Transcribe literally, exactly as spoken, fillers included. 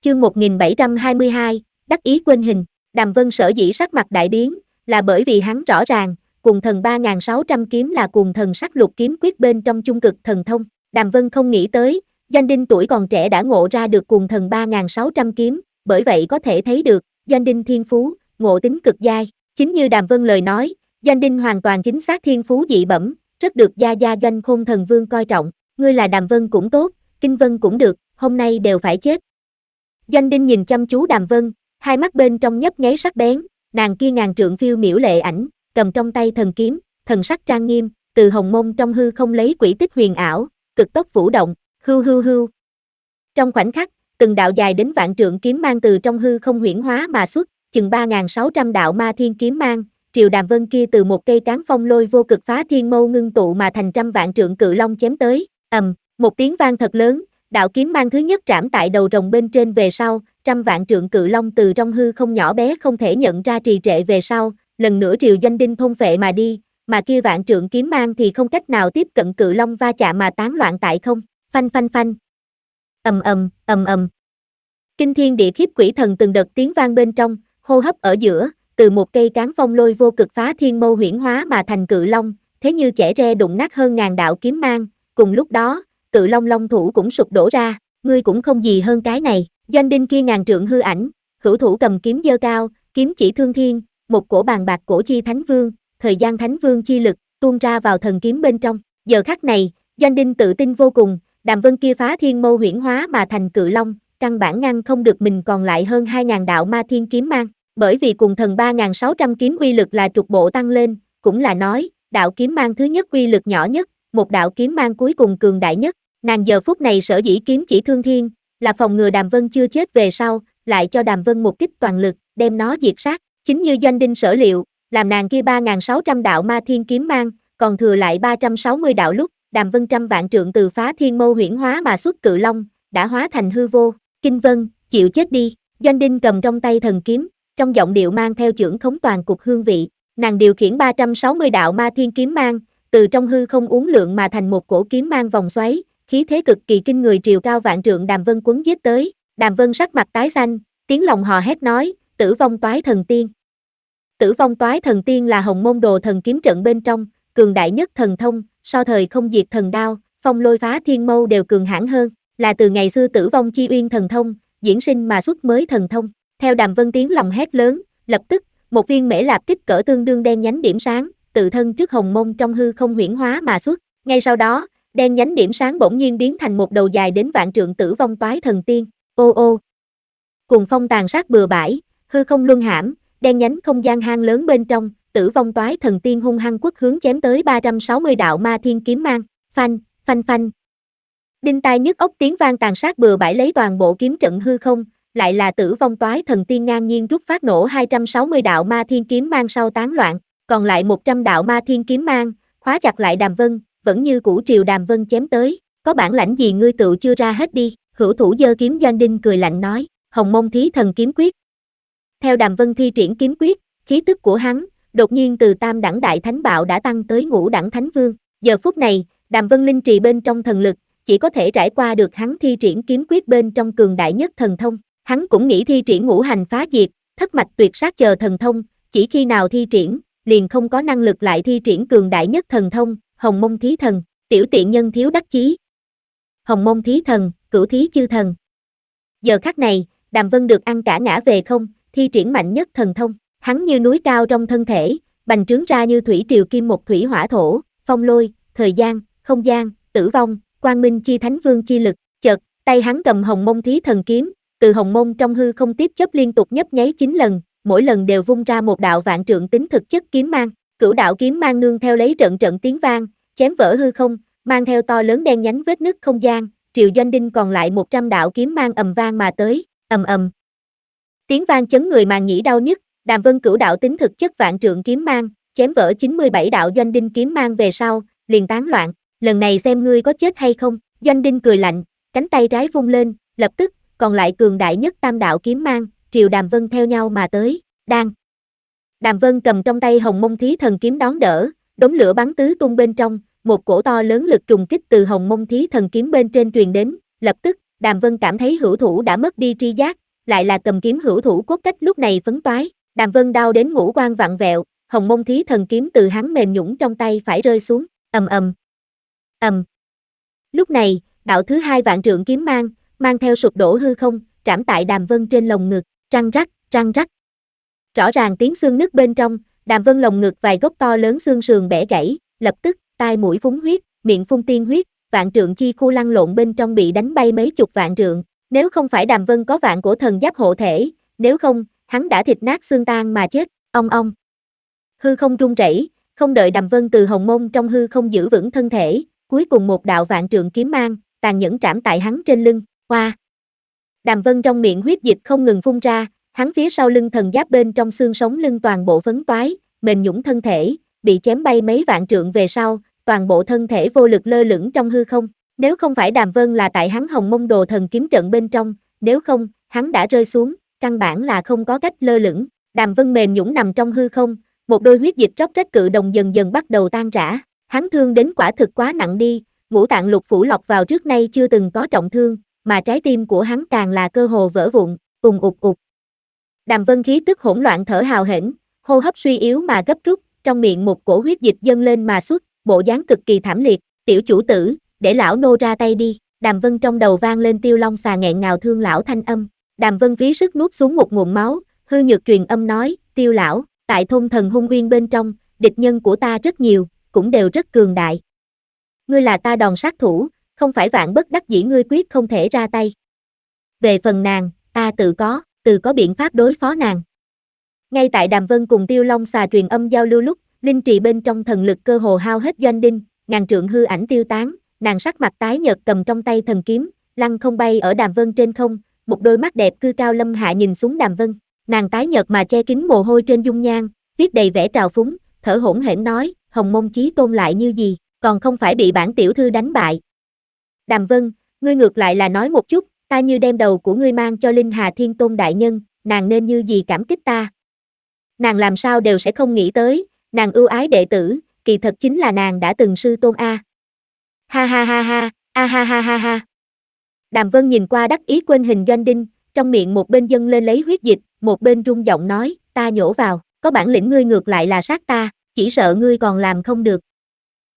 Chương một nghìn bảy trăm hai mươi hai, đắc ý quên hình. Đàm Vân sở dĩ sắc mặt đại biến, là bởi vì hắn rõ ràng, Cuồng Thần ba nghìn sáu trăm kiếm là Cuồng Thần Sắc Lục kiếm quyết bên trong Chung Cực Thần Thông. Đàm Vân không nghĩ tới, Doanh Đinh tuổi còn trẻ đã ngộ ra được Cuồng Thần ba nghìn sáu trăm kiếm, bởi vậy có thể thấy được, Doanh Đinh thiên phú, ngộ tính cực giai. Chính như Đàm Vân lời nói, Doanh Đinh hoàn toàn chính xác thiên phú dị bẩm, rất được Gia Gia Doanh Khôn Thần Vương coi trọng. Ngươi là Đàm Vân cũng tốt, Kinh Vân cũng được, hôm nay đều phải chết. Doanh Đinh nhìn chăm chú Đàm Vân, hai mắt bên trong nhấp nháy sắc bén, nàng kia ngàn trượng phiêu miễu lệ ảnh, cầm trong tay thần kiếm, thần sắc trang nghiêm, từ hồng môn trong hư không lấy quỷ tích huyền ảo, cực tốc vũ động, hưu hưu hưu. Trong khoảnh khắc, từng đạo dài đến vạn trượng kiếm mang từ trong hư không huyễn hóa mà xuất, chừng ba nghìn sáu trăm đạo ma thiên kiếm mang, triều Đàm Vân kia từ một cây cán phong lôi vô cực phá thiên mâu ngưng tụ mà thành trăm vạn trượng cự long chém tới, ầm, một tiếng vang thật lớn. Đạo kiếm mang thứ nhất trảm tại đầu rồng bên trên về sau, trăm vạn trượng cự long từ trong hư không nhỏ bé không thể nhận ra trì trệ về sau, lần nữa triều Doanh Đinh thôn phệ mà đi, mà kia vạn trượng kiếm mang thì không cách nào tiếp cận cự long va chạm mà tán loạn tại không, phanh phanh phanh. Ầm ầm, ầm ầm. Kinh thiên địa khiếp quỷ thần từng đợt tiếng vang bên trong, hô hấp ở giữa, từ một cây cán phong lôi vô cực phá thiên mâu huyễn hóa mà thành cự long, thế như chẻ re đụng nát hơn ngàn đạo kiếm mang, cùng lúc đó, cự long long thủ cũng sụp đổ ra, ngươi cũng không gì hơn cái này. Doanh Đinh kia ngàn trượng hư ảnh, hữu thủ cầm kiếm giơ cao, kiếm chỉ thương thiên, một cổ bàn bạc cổ chi thánh vương, thời gian thánh vương chi lực, tuôn ra vào thần kiếm bên trong. Giờ khắc này, Doanh Đinh tự tin vô cùng, Đàm Vân kia phá thiên mâu huyễn hóa mà thành cự long, căn bản ngăn không được mình còn lại hơn hai nghìn đạo ma thiên kiếm mang. Bởi vì Cuồng Thần ba nghìn sáu trăm kiếm uy lực là trục bộ tăng lên, cũng là nói, đạo kiếm mang thứ nhất uy lực nhỏ nhất, một đạo kiếm mang cuối cùng cường đại nhất. Nàng giờ phút này sở dĩ kiếm chỉ thương thiên, là phòng ngừa Đàm Vân chưa chết về sau, lại cho Đàm Vân một kích toàn lực, đem nó diệt sát. Chính như Doanh Đinh sở liệu, làm nàng kia ba nghìn sáu trăm đạo ma thiên kiếm mang, còn thừa lại ba trăm sáu mươi đạo lúc, Đàm Vân trăm vạn trượng từ phá thiên mâu huyễn hóa mà xuất cự long, đã hóa thành hư vô. Kinh Vân, chịu chết đi. Doanh Đinh cầm trong tay thần kiếm, trong giọng điệu mang theo chưởng khống toàn cục hương vị. Nàng điều khiển ba trăm sáu mươi đạo ma thiên kiếm mang, từ trong hư không uốn lượn mà thành một cổ kiếm mang vòng xoáy, khí thế cực kỳ kinh người triều cao vạn trượng Đàm Vân quấn giết tới. Đàm Vân sắc mặt tái xanh, tiếng lòng hò hét nói, Tử Vong Toái Thần Tiên. Tử Vong Toái Thần Tiên là hồng môn đồ thần kiếm trận bên trong, cường đại nhất thần thông, so thời không diệt thần đao, phong lôi phá thiên mâu đều cường hãn hơn, là từ ngày xưa Tử Vong Chi Uyên thần thông, diễn sinh mà xuất mới thần thông. Theo Đàm Vân tiếng lòng hét lớn, lập tức, một viên mễ lạp kích cỡ tương đương đen nhánh điểm sáng, tự thân trước hồng môn trong hư không huyễn hóa mà xuất. Ngay sau đó, đen nhánh điểm sáng bỗng nhiên biến thành một đầu dài đến vạn trượng Tử Vong Toái Thần Tiên. Ô ô. Cùng phong tàn sát bừa bãi, hư không luân hãm, đen nhánh không gian hang lớn bên trong, Tử Vong Toái Thần Tiên hung hăng quất hướng chém tới ba trăm sáu mươi đạo ma thiên kiếm mang, phanh, phanh phanh. Đinh tai nhức óc tiếng vang tàn sát bừa bãi lấy toàn bộ kiếm trận hư không, lại là Tử Vong Toái Thần Tiên ngang nhiên rút phát nổ hai trăm sáu mươi đạo ma thiên kiếm mang sau tán loạn, còn lại một trăm đạo ma thiên kiếm mang, khóa chặt lại Đàm Vân, vẫn như cũ triều Đàm Vân chém tới. Có bản lãnh gì ngươi tựu chưa ra hết đi. Hữu thủ giơ kiếm. Doanh Đinh cười lạnh nói, Hồng Môn Thí Thần Kiếm Quyết. Theo Đàm Vân thi triển kiếm quyết, khí tức của hắn, đột nhiên từ tam đẳng đại thánh bạo đã tăng tới ngũ đẳng thánh vương. Giờ phút này, Đàm Vân linh trì bên trong thần lực, chỉ có thể trải qua được hắn thi triển kiếm quyết bên trong cường đại nhất thần thông. Hắn cũng nghĩ thi triển ngũ hành phá diệt, thất mạch tuyệt sát chờ thần thông, chỉ khi nào thi triển, liền không có năng lực lại thi triển cường đại nhất thần thông, Hồng Môn Thí Thần, tiểu tiện nhân thiếu đắc chí. Hồng Môn Thí Thần, cửu thí chư thần. Giờ khắc này, Đàm Vân được ăn cả ngã về không, thi triển mạnh nhất thần thông, hắn như núi cao trong thân thể, bành trướng ra như thủy triều kim một thủy hỏa thổ, phong lôi, thời gian, không gian, tử vong, quang minh chi thánh vương chi lực, chợt, tay hắn cầm Hồng Môn Thí Thần kiếm, từ hồng môn trong hư không tiếp chấp liên tục nhấp nháy chín lần, mỗi lần đều vung ra một đạo vạn trượng tính thực chất kiếm mang, cửu đạo kiếm mang nương theo lấy trận trận tiếng vang, chém vỡ hư không, mang theo to lớn đen nhánh vết nứt không gian, triều Doanh Đinh còn lại một trăm đạo kiếm mang ầm vang mà tới, ầm ầm. Tiếng vang chấn người màng nhĩ đau nhức, Đàm Vân cửu đạo tính thực chất vạn trượng kiếm mang, chém vỡ chín mươi bảy đạo Doanh Đinh kiếm mang về sau, liền tán loạn, lần này xem ngươi có chết hay không. Doanh Đinh cười lạnh, cánh tay trái vung lên, lập tức, còn lại cường đại nhất tam đạo kiếm mang, triều Đàm Vân theo nhau mà tới, đang. Đàm Vân cầm trong tay Hồng Môn Thí Thần kiếm đón đỡ, đống lửa bắn tứ tung bên trong, một cổ to lớn lực trùng kích từ Hồng Môn Thí Thần kiếm bên trên truyền đến, lập tức, Đàm Vân cảm thấy hữu thủ đã mất đi tri giác, lại là cầm kiếm hữu thủ cốt cách lúc này phấn toái. Đàm Vân đau đến ngũ quan vặn vẹo, Hồng Mông Thí Thần kiếm từ hắn mềm nhũn trong tay phải rơi xuống, ầm ầm, ầm. Lúc này, đạo thứ hai vạn trượng kiếm mang, mang theo sụp đổ hư không, trảm tại Đàm Vân trên lồng ngực, răng rắc, răng rắc. Rõ ràng tiếng xương nứt bên trong, Đàm Vân lồng ngực vài gốc to lớn xương sườn bẻ gãy, lập tức, tai mũi phúng huyết, miệng phun tiên huyết, vạn trượng chi khu lăn lộn bên trong bị đánh bay mấy chục vạn trượng. Nếu không phải Đàm Vân có vạn cổ thần giáp hộ thể, nếu không, hắn đã thịt nát xương tan mà chết, ong ong. Hư không rung rẩy, không đợi Đàm Vân từ hồng mông trong hư không giữ vững thân thể, cuối cùng một đạo vạn trượng kiếm mang, tàn nhẫn trảm tại hắn trên lưng, hoa. Đàm Vân trong miệng huyết dịch không ngừng phun ra, hắn phía sau lưng thần giáp bên trong xương sống lưng toàn bộ phấn toái, mềm nhũn thân thể, bị chém bay mấy vạn trượng về sau, toàn bộ thân thể vô lực lơ lửng trong hư không. Nếu không phải Đàm Vân là tại hắn hồng mông đồ thần kiếm trận bên trong, nếu không, hắn đã rơi xuống, căn bản là không có cách lơ lửng. Đàm Vân mềm nhũn nằm trong hư không, một đôi huyết dịch róc rách cự đồng dần dần bắt đầu tan rã. Hắn thương đến quả thực quá nặng đi, ngũ tạng lục phủ lọc vào trước nay chưa từng có trọng thương, mà trái tim của hắn càng là cơ hồ vỡ vụn, ùng ục ục. Đàm Vân khí tức hỗn loạn thở hào hển, hô hấp suy yếu mà gấp rút, trong miệng một cổ huyết dịch dâng lên mà xuất, bộ dáng cực kỳ thảm liệt, tiểu chủ tử, để lão nô ra tay đi. Đàm Vân trong đầu vang lên Tiêu Long xà nghẹn ngào thương lão thanh âm. Đàm Vân phí sức nuốt xuống một ngụm máu, hư nhược truyền âm nói, Tiêu lão, tại thôn thần hung uyên bên trong, địch nhân của ta rất nhiều, cũng đều rất cường đại. Ngươi là ta đòn sát thủ, không phải vạn bất đắc dĩ ngươi quyết không thể ra tay. Về phần nàng, ta tự có, tự có biện pháp đối phó nàng. Ngay tại Đàm Vân cùng Tiêu Long xà truyền âm giao lưu lúc, linh trì bên trong thần lực cơ hồ hao hết doanh đinh, ngàn trượng hư ảnh tiêu tán, nàng sắc mặt tái nhợt cầm trong tay thần kiếm, lăng không bay ở Đàm Vân trên không, một đôi mắt đẹp cư cao lâm hạ nhìn xuống Đàm Vân, nàng tái nhợt mà che kín mồ hôi trên dung nhan, viết đầy vẻ trào phúng, thở hổn hển nói, Hồng Mông Chí Tôn lại như gì, còn không phải bị bản tiểu thư đánh bại. Đàm Vân, ngươi ngược lại là nói một chút, ta như đem đầu của ngươi mang cho Linh Hà Thiên Tôn đại nhân, nàng nên như gì cảm kích ta. Nàng làm sao đều sẽ không nghĩ tới, nàng ưu ái đệ tử, kỳ thật chính là nàng đã từng sư tôn a. Ha ha ha ha, a ha ha ha ha. Đàm Vân nhìn qua đắc ý quên hình doanh đinh, trong miệng một bên dâng lên lấy huyết dịch, một bên rung giọng nói, ta nhổ vào, có bản lĩnh ngươi ngược lại là sát ta, chỉ sợ ngươi còn làm không được.